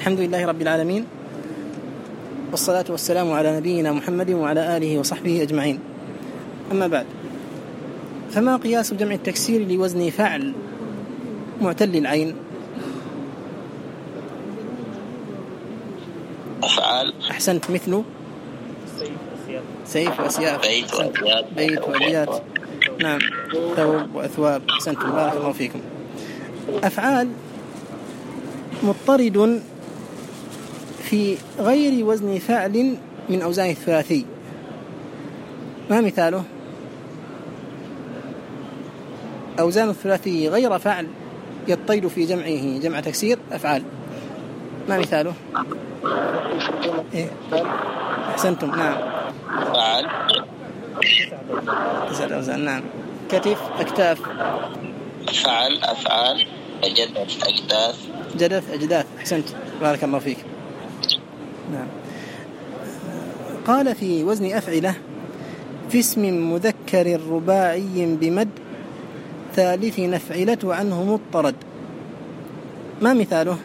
الحمد لله رب العالمين، والصلاة والسلام على نبينا محمد وعلى آله وصحبه أجمعين. أما بعد، فما قياس جمع التكسير لوزن فعل معتل العين؟ أفعال. أحسنت. مثل سيف وأسياف، بيت وأبيات، نعم، ثوب وأثواب. أحسنتم، بارك الله فيكم. أفعال مضطرد في غير وزن فعل من أوزان الثلاثي، ما مثاله؟ أوزان الثلاثي غير فعل يضطرد في جمعه جمع تكسير أفعال، ما مثاله؟ إيه؟ أحسنتم، نعم، فعل 9 أوزان، نعم. كتف، أكتاف. أفعال جدث، أجداث. جدث، أجداث. أحسنت، بارك الله فيك. نعم. قال في وزن أفعلة: في اسم مذكر رباعي بمد ثالث نفعلة عنه مضطرد، ما مثاله؟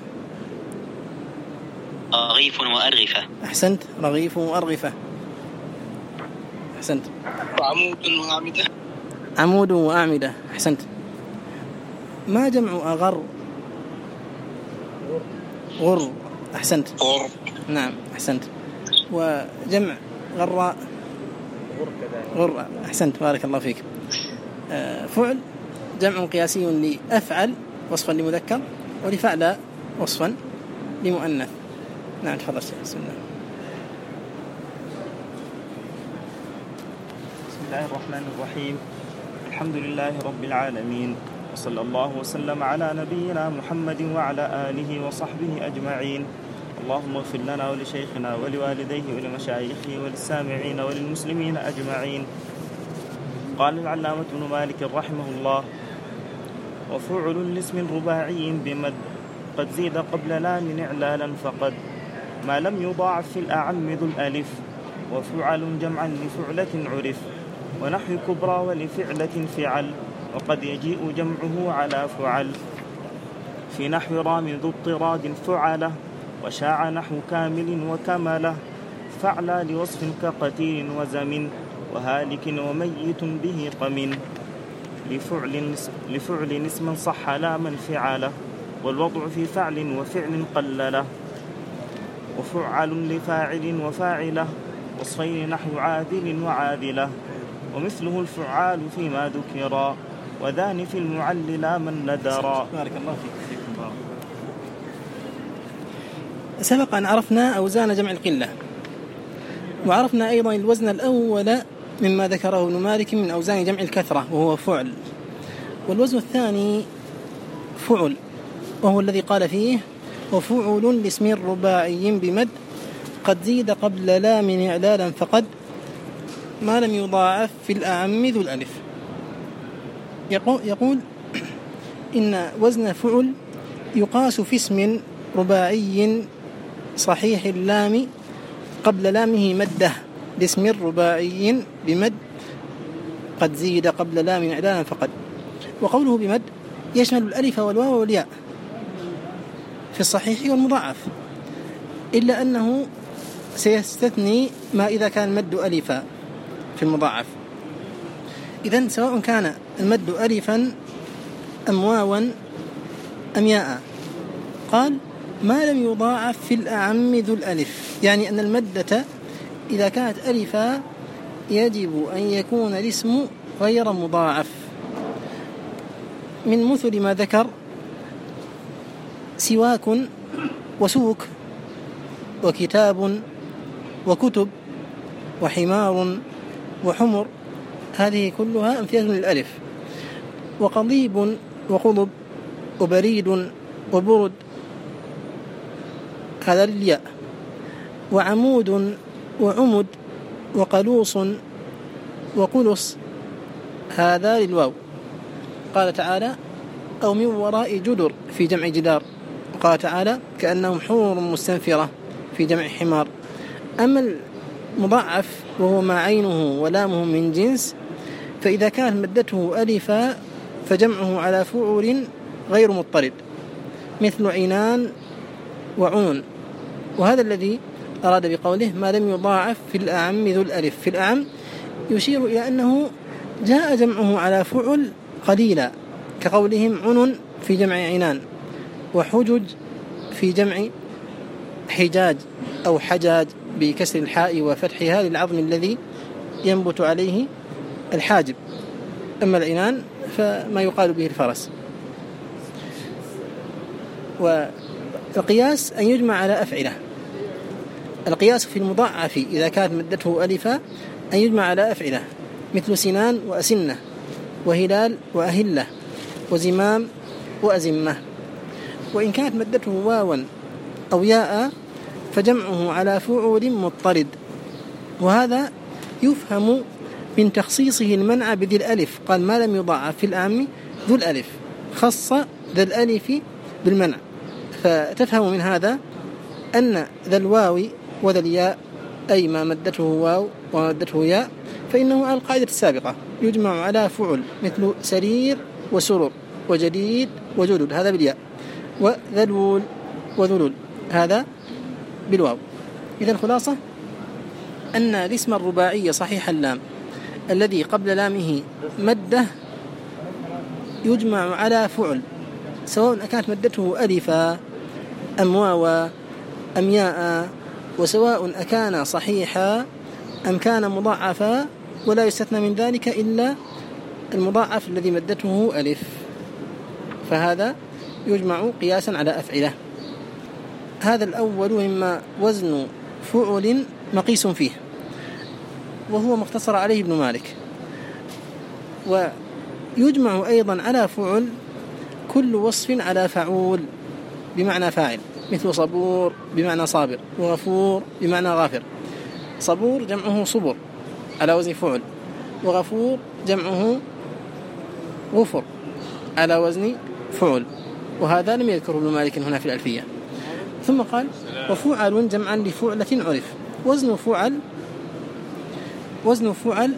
رغيف وأرغفة. أحسنت، رغيف وأرغفة. أحسنت. وعمود وأعمدة. عمود وأعمدة. أحسنت. ما جمع أغر؟ غر. أحسنت. غر. نعم، أحسنت. وجمع غراء؟ غر. أحسنت، بارك الله فيك. فعل جمع قياسي لأفعل وصفا لمذكر، ولفعل وصفا لمؤنث. نعم، تفضل. بسم الله. بسم الله الرحمن الرحيم. الحمد لله رب العالمين، وصلى الله وسلم على نبينا محمد وعلى آله وصحبه أجمعين. اللهم اغفر لنا ولشيخنا ولوالديه ولمشايخه وللسامعين وللمسلمين أجمعين. قال العلامة ابن مالك رحمه الله: وفعل لاسم رباعي بمد قد زيد قبل لام إعلالا فقد ما لم يضاعف في الأعم ذو الألف، وفعل جمعا لفعلة عرف، ونحو كبرى ولفعلة فعل، وقد يجيء جمعه على فعل، في نحو رام ذو اضطراد فعله، وشاع نحو كامل وكمله، فعل لوصف كقتيل وزمن، وهالك وميت به قمن، لفعل اسما صح لا من فعله، والوضع في فعل وفعل قلله، وفعل لفاعل وفاعله، وصفين نحو عادل وعادله، ومثله الفعال فيما ذكرا، وذان في المعل لا من ندرا. بارك الله فيك. سبق أن عرفنا أوزان جمع القلة، وعرفنا أيضا الوزن الأول مما ذكره ابن مالك من أوزان جمع الكثرة وهو فعل، والوزن الثاني فعل وهو الذي قال فيه: وفعل لاسم رباعي بمد قد زيد قبل لام إعلالا فقد ما لم يضاعف في الأعم ذو الألف. يقول إن وزن فعل يقاس في اسم رباعي صحيح اللام قبل لامه مده لاسم رباعي بمد قد زيد قبل لام إعلالا فقد. وقوله بمد يشمل الألف والواو والياء في الصحيح والمضاعف، إلا أنه سيستثني ما إذا كان المد ألفا في المضاعف. إذن سواء كان المد ألفا أم واوا أم ياء، قال ما لم يضاعف في الأعم ذو الألف، يعني أن المدة إذا كانت ألفا يجب أن يكون الاسم غير مضاعف. من مثل ما ذكر: سواك وسوك وكتاب وكتب وحمار وحمر، هذه كلها أمثلة للألف. وقضيب وقضب وبريد وبرد، هذا للياء. وعمود وعمد وقلوص وقلص، هذا للواو. قال تعالى: أو من وراء جدر في جمع جدار. وقال تعالى: كأنهم حور مستنفرة في جمع حمار. أما المضاعف وهو ما عينه ولامه من جنس، فإذا كانت مدته ألفا فجمعه على فعل غير مضطرد، مثل عنان وعنن. وهذا الذي أراد بقوله ما لم يضاعف في الأعم ذو الألف. في الأعم يشير إلى أنه جاء جمعه على فعل قليلا، كقولهم عنن في جمع عنان، وحجج في جمع حجاج أو حجاج بكسر الحاء وفتحها للعظم الذي ينبت عليه الحاجب. أما العنان فما يقال به الفرس. والقياس أن يجمع على أفعلة. القياس في المضاعف إذا كانت مدته ألفا أن يجمع على أفعلة، مثل سنان وأسنة، وهلال وأهلة، وزمام وأزمة. وإن كانت مدته واوا أو ياء فجمعه على فعول مضطرد. وهذا يفهم من تخصيصه المنع بذي الألف، قال ما لم يضاعف في الأعم ذو الألف، خص ذا الألف بالمنع. فتفهم من هذا أن ذا الواو وذا الياء أي ما مدته واو ومدته ياء فإنه على القاعدة السابقة يجمع على فعل، مثل سرير وسرر وجديد وجدد، هذا بالياء، وذلول وذلول هذا بالواو. إذن الخلاصة أن الاسم الرباعي صحيح اللام الذي قبل لامه مدة يجمع على فعل، سواء كانت مدته ألفا أم واوا أم ياء، وسواء أكان صحيحا أم كان مضاعفا، ولا يستثنى من ذلك إلا المضاعف الذي مدته ألف، فهذا يجمع قياسا على أفعلة. هذا الأول مما وزن فعل مقيس فيه، وهو مختصر عليه ابن مالك. ويجمع أيضا على فعل كل وصف على فعول بمعنى فاعل، مثل صبور بمعنى صابر، وغفور بمعنى غافر. صبور جمعه صبر على وزن فعل، وغفور جمعه غفر على وزن فعل، وهذا لم يذكره ابن مالك هنا في الألفية. ثم قال وفعل جمعا لفعلة عرف. وزن فعل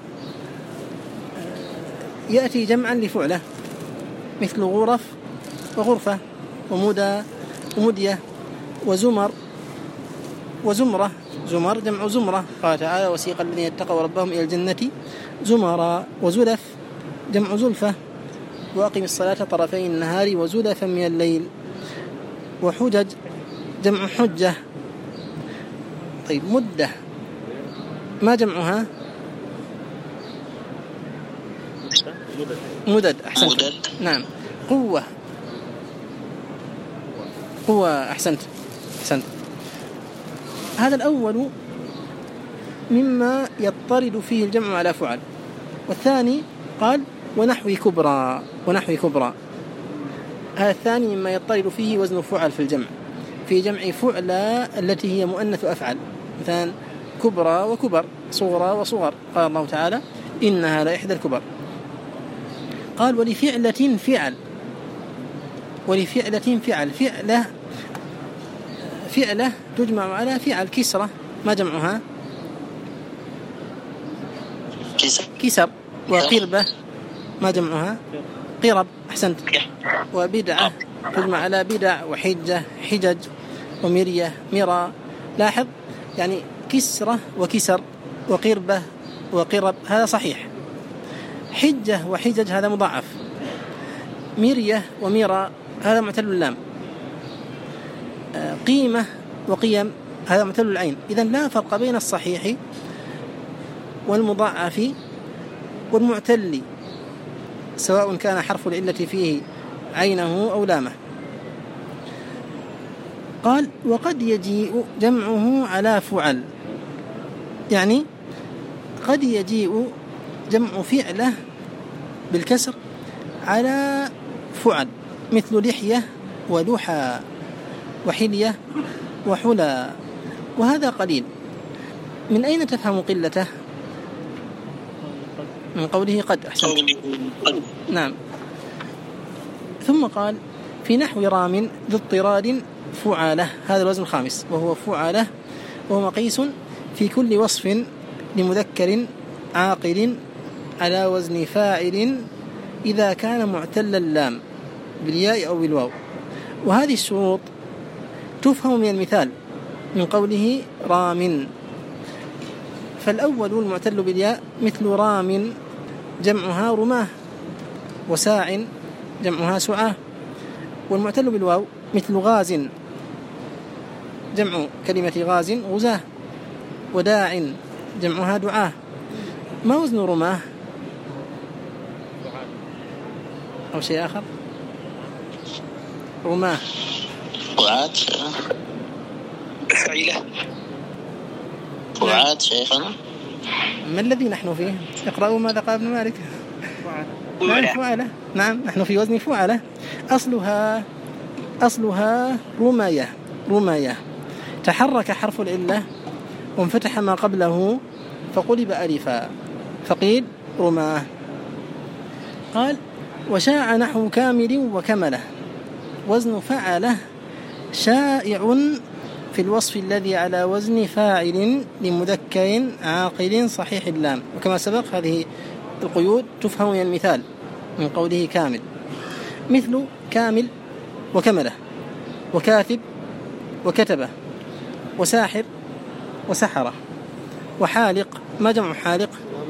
يأتي جمعا لفعلة، مثل غرف وغرفة ومدى ومدية وزمر وزمرة. زمر جمع زمرة، قال تعالى وسيق الذين اتقوا ربهم إلى الجنة زمرا. وزلف جمع زلفة، وأقم الصلاة طرفي النهار وزلفا من الليل. وحجج جمع حجة. طيب مدة ما جمعها؟ مدد. أحسنت. نعم. قوة. أحسنت. هذا الأول مما يضطرد فيه الجمع على فعل. والثاني قال ونحو كبرى. هذا الثاني مما يضطرد فيه وزن فعل في الجمع، في جمع فعلى التي هي مؤنث أفعل، مثلا كبرى وكبر، صغرى وصغر. قال الله تعالى إنها لإحدى الكبر. قال ولفعلة فعل. فعلة تجمع على فعل. كسرة ما جمعها؟ كسر. وقربة ما جمعها؟ قرب. أحسنت. وبدعة تجمع على بدع، وحجة حجج، ومرية مرى. لاحظ يعني كسرة وكسر وقربة وقرب هذا صحيح. حجة وحجج هذا مضاعف. مرية وميرى هذا معتل اللام. قيمة وقيم هذا معتل العين. إذن لا فرق بين الصحيح والمضاعف والمعتل، سواء كان حرف العلة فيه عينه أو لامه. قال وقد يجيء جمعه على فعل، يعني قد يجيء جمع فعله بالكسر على فعل، مثل لحية ولحى وحلية وحلى، وهذا قليل. من أين تفهم قلته؟ من قوله قد. أحسنت. نعم. ثم قال في نحو رام ذو اضطراد فعاله، هذا الوزن الخامس وهو فعاله، وهو مقيس في كل وصف لمذكر عاقل على وزن فاعل إذا كان معتل اللام بالياء أو بالواو. وهذه الشروط تفهم من المثال من قوله رام. فالأول المعتل بالياء مثل رام جمعها رماه، وساع جمعها سعاه. والمعتل بالواو مثل غاز جمع كلمة غاز غزاه، وداع جمعها دعاه. ما وزن رماه أو شيء آخر؟ رماه فعاد فعيلة. فعاد شيخنا. ما الذي نحن فيه؟ اقرأوا ماذا قال ابن مالك. فعلة. نعم نحن في وزن فعلة. أصلها رماية. تحرك حرف العلة وانفتح ما قبله فقلب ألفا فقيل رماه. قال وشاع نحو كامل وكمله. وزن فعله شائع في الوصف الذي على وزن فاعل لمذكر عاقل صحيح اللام. وكما سبق هذه القيود تفهم من المثال من قوله كامل، مثل كامل وكمله، وكاتب وكتبه، وساحر وسحرة، وحالق. ما جمع حالق؟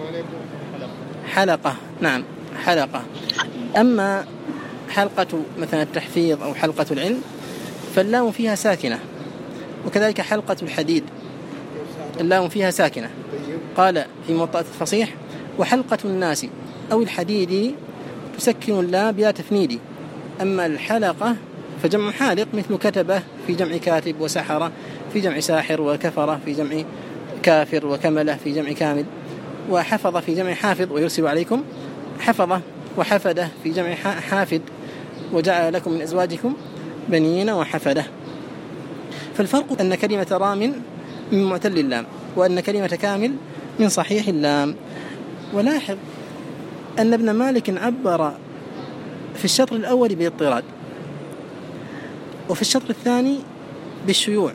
حلقة. نعم حلقة. أما حلقة مثلا التحفيظ أو حلقة العلم فاللام فيها ساكنة، وكذلك حلقة الحديد اللام فيها ساكنة. قال في موطأة الفصيح وحلقة الناس أو الحديد تسكن اللام بلا تفنيد. أما الحلقة فجمع حالق مثل كتبة في جمع كاتب، وسحرة في جمع ساحر، وكفرة في جمع كافر، وكملة في جمع كامل، وحفظ في جمع حافظ ويرسل عليكم حفظة، وحفدة في جمع حافد، وجعل لكم من أزواجكم بنين وحفدة. فالفرق أن كلمة رام من معتل اللام، وأن كلمة كامل من صحيح اللام. ولاحظ أن ابن مالك عبر في الشطر الأول باضطراد، وفي الشطر الثاني بالشيوع،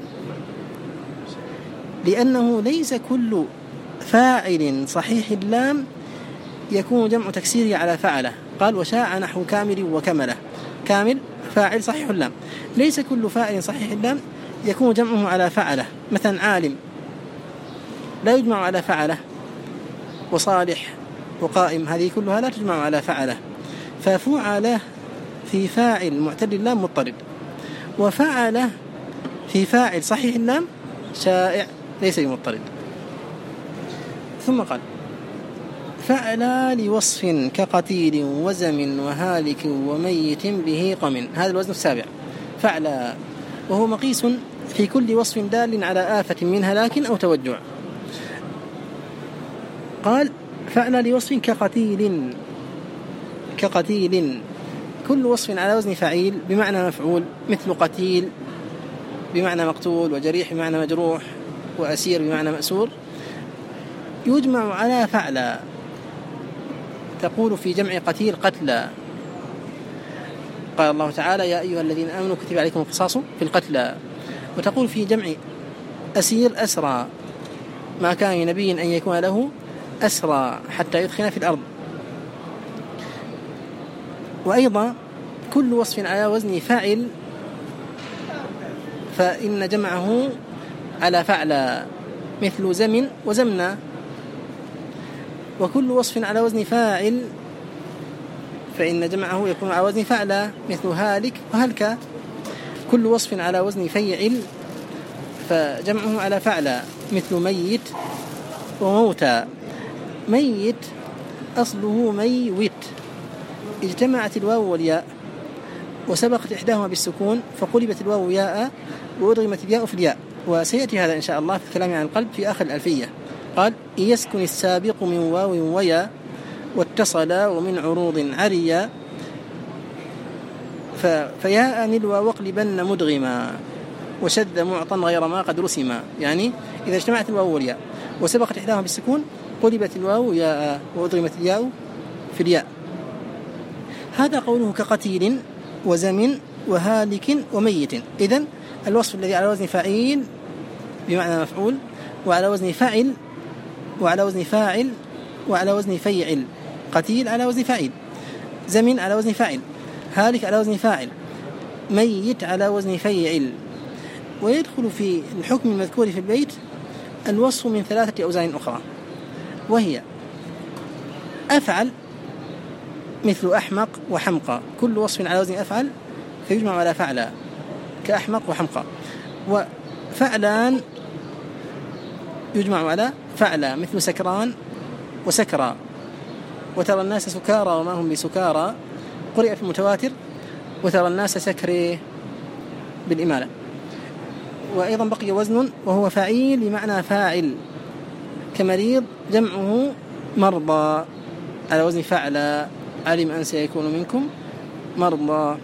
لأنه ليس كل فاعل صحيح اللام يكون جمع تكسيره على فعله. قال وشاع نحو كامل وكمله. كامل فاعل صحيح اللام، ليس كل فاعل صحيح اللام يكون جمعه على فعله. مثلا عالم لا يجمع على فعله، وصالح وقائم هذه كلها لا تجمع على فعله. ففعله في فاعل معتل اللام مضطرد، وفعله في فاعل صحيح اللام شائع ليس بمضطرد. ثم قال فعلا لوصف كقتيل وزم وهالك وميت به قم. هذا الوزن السابع فعلا، وهو مقيس في كل وصف دال على آفة من هلاك أو توجع. قال فعلا لوصف كقتيل كل وصف على وزن فعيل بمعنى مفعول، مثل قتيل بمعنى مقتول، وجريح بمعنى مجروح، وأسير بمعنى مأسور، يجمع على فعلا. تقول في جمع قتيل قتلى. قال الله تعالى يا أيها الذين آمنوا كتب عليكم القصاص في القتلى. وتقول في جمع أسير أسرى، ما كان لنبي أن يكون له أسرى حتى يدخل في الأرض. وأيضا كل وصف على وزن فاعل فإن جمعه على فعل، مثل زمن وزمنا. وكل وصف على وزن فاعل فإن جمعه يكون على وزن فعل، مثل هالك وهلك. كل وصف على وزن فيعل فجمعه على فعل، مثل ميت وموتى. ميت أصله ميوت، اجتمعت الواو والياء وسبقت إحداهما بالسكون فقلبت الواو ياء وأدغمت الياء في الياء. وسيأتي هذا إن شاء الله في الكلام عن القلب في آخر الألفية. قال يسكن السابق من واو ويا واتصل ومن عروض عريا فياء نلوى واقلبن مدغما وشد معطا غير ما قد رسما. يعني إذا اجتمعت الواو والياء وسبقت إحداهما بالسكون قلبت الواو ياء وأدغمت الياء في الياء. هذا قوله كقتيل وزمن وهالك وميت. إذن الوصف الذي على وزن فاعل بمعنى مفعول، وعلى وزن فاعل، وعلى وزن فاعل، وعلى وزن فيعل. قتيل على وزن فاعل، زمن على وزن فاعل، هالك على وزن فاعل، ميت على وزن فيعل. ويدخل في الحكم المذكور في البيت الوصف من 3 أوزان أخرى، وهي أفعل مثل أحمق وحمقى، كل وصف على وزن أفعل فيجمع على فعلا كأحمق وحمقى. وفعلان يجمع على فعلا مثل سكران وسكرى. وترى الناس سكارى وما هم بسكارى قرئ في المتواتر وترى الناس سكري بالإمالة. وأيضا بقي وزن وهو فعيل بمعنى فاعل كمريض جمعه مرضى على وزن فعلا علم أن سيكون منكم مرضى.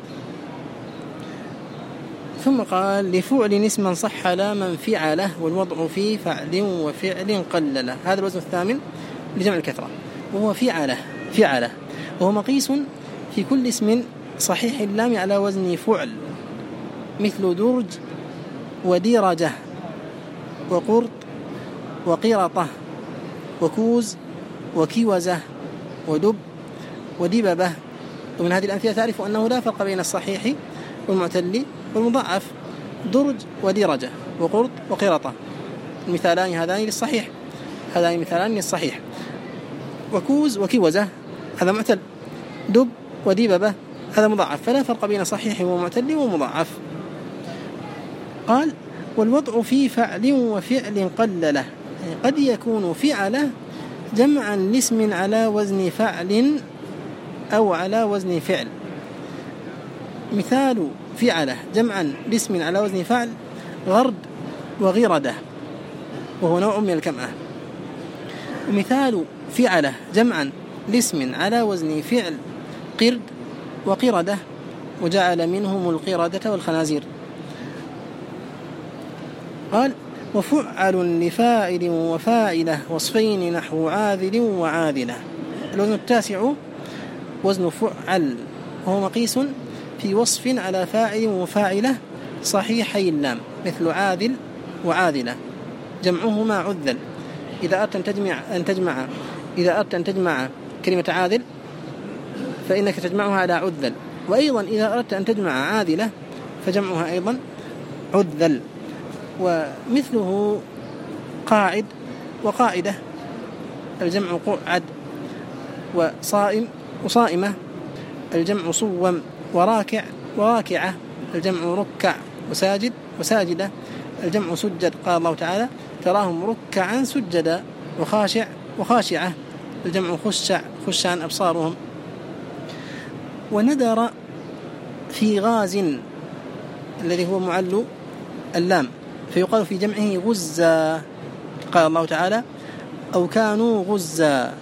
ثم قال لفعل اسما صح لا من فعله والوضع في فعل وفعل قلله. هذا الوزن الثامن لجمع الكثرة وهو فعله وهو مقيس في كل اسم صحيح اللام على وزن فعل مثل درج وديرجة وقرط وقرطة وكوز وكيوزة ودب ودببة. ومن هذه الأمثلة تعرف أنه لا فرق بين الصحيح والمعتل والمضاعف. درج وديرجة وقرط وقرطة المثالان هذان للصحيح، هذان مثالان للصحيح. وكوز وكيوزة هذا معتل، دب ودببة هذا مضاعف، فلا فرق بين صحيح ومعتل ومضاعف. قال والوضع في فعل وفعل قلله، يعني قد يكون فعله جمعا لاسم على وزن فعل أو على وزن فعل. مثال فعله جمعا لاسم على وزن فعل غرد وغردة وهو نوع من الكمأة. ومثال فعله جمعا لاسم على وزن فعل قرد وقردة وجعل منهم القردة والخنازير. قال وفعل لفاعل وفاعلة وصفين نحو عاذل وعاذلة. الوزن التاسع وزن فعل وهو مقيس في وصف على فاعل وفاعلة صحيحي اللام مثل عاذل وعاذلة جمعهما عذل. إذا أردت أن تجمع كلمة عاذل فإنك تجمعها على عذل، وأيضا إذا أردت أن تجمع عاذلة فجمعها أيضا عذل. ومثله قاعد وقاعدة الجمع قعد، وصائم وصائمة الجمع صوم، وراكع وراكعة الجمع ركع، وساجد وساجدة الجمع سجد. قال الله تعالى تراهم ركعا سجدا، وخاشع وخاشعة الجمع خشع خشعا أبصارهم. وندر في غاز الذي هو معل اللام فيقال في جمعه غزا. قال الله تعالى أو كانوا غزا.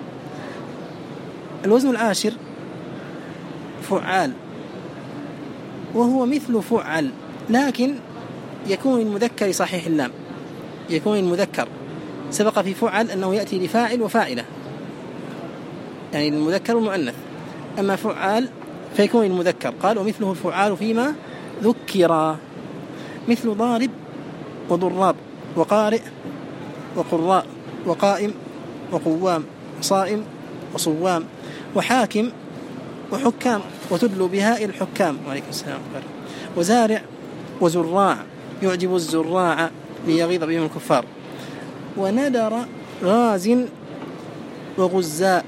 الوزن العاشر فعال وهو مثل فعل لكن يكون المذكر صحيح اللام، يكون المذكر. سبق في فعل أنه يأتي لفاعل وفاعلة يعني المذكر والمؤنث، أما فعال فيكون المذكر. قال ومثله الفعال فيما ذكر مثل ضارب وضراب وقارئ وقراء وقائم وقوام وصائم وصوام وحاكم وحكام وتدلو بهاء الحكام. وعليكم السلام. وزارع وزراع يعجب الزراع ليغيظ بهم الكفار. وندر غاز وغزاء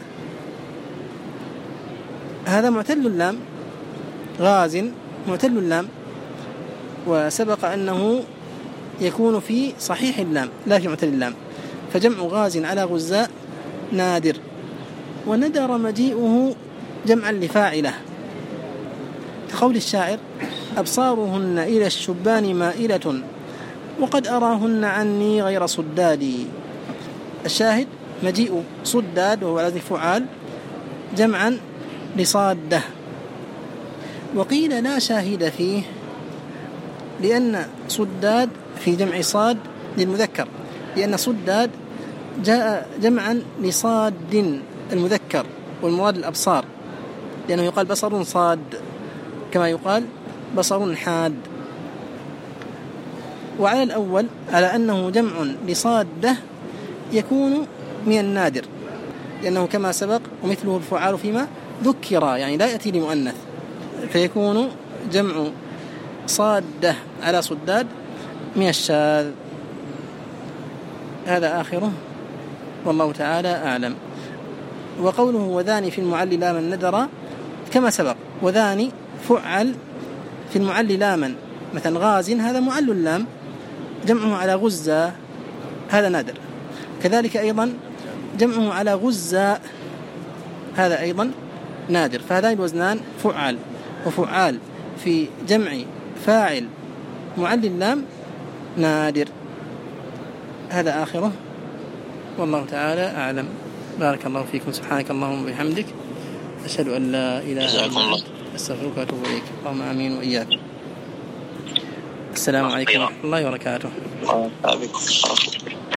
هذا معتل اللام، غاز معتل اللام، وسبق أنه يكون في صحيح اللام لا في معتل اللام، فجمع غاز على غزاء نادر. وندر مجيئه جمعا لفاعله كقول الشاعر أبصارهن إلى الشبان مائلة وقد أراهن عني غير صدادي. الشاهد مجيء صداد وهو على وزن فعال جمعا لصادة. وقيل لا شاهد فيه لأن صداد في جمع صاد للمذكر، لأن صداد جاء جمعا لصاد المذكر والمراد الأبصار، لأنه يقال بصر صاد كما يقال بصر حاد. وعلى الأول على أنه جمع لصادة يكون من النادر، لأنه كما سبق ومثله الفعال فيما ذكر يعني لا يأتي لمؤنث، فيكون جمع صادة على صداد من الشاذ. هذا آخره والله تعالى أعلم. وقوله وذاني في المعل لاما ندر كما سبق، وذاني فعل في المعل لاما، مثلا غاز هذا معل اللام، جمعه على غزة هذا نادر. كذلك أيضا جمعه على غزة هذا أيضا نادر. فهذان الوزنان فعل وفعال في جمع فاعل معل اللام نادر. هذا آخره والله تعالى أعلم. بارك الله فيكم. سبحانك اللهم وبحمدك، أشهد أن لا إله إلا أنت، أستغفرك وأتوب إليك. اللهم آمين وإياك. السلام عليكم ورحمة الله وبركاته.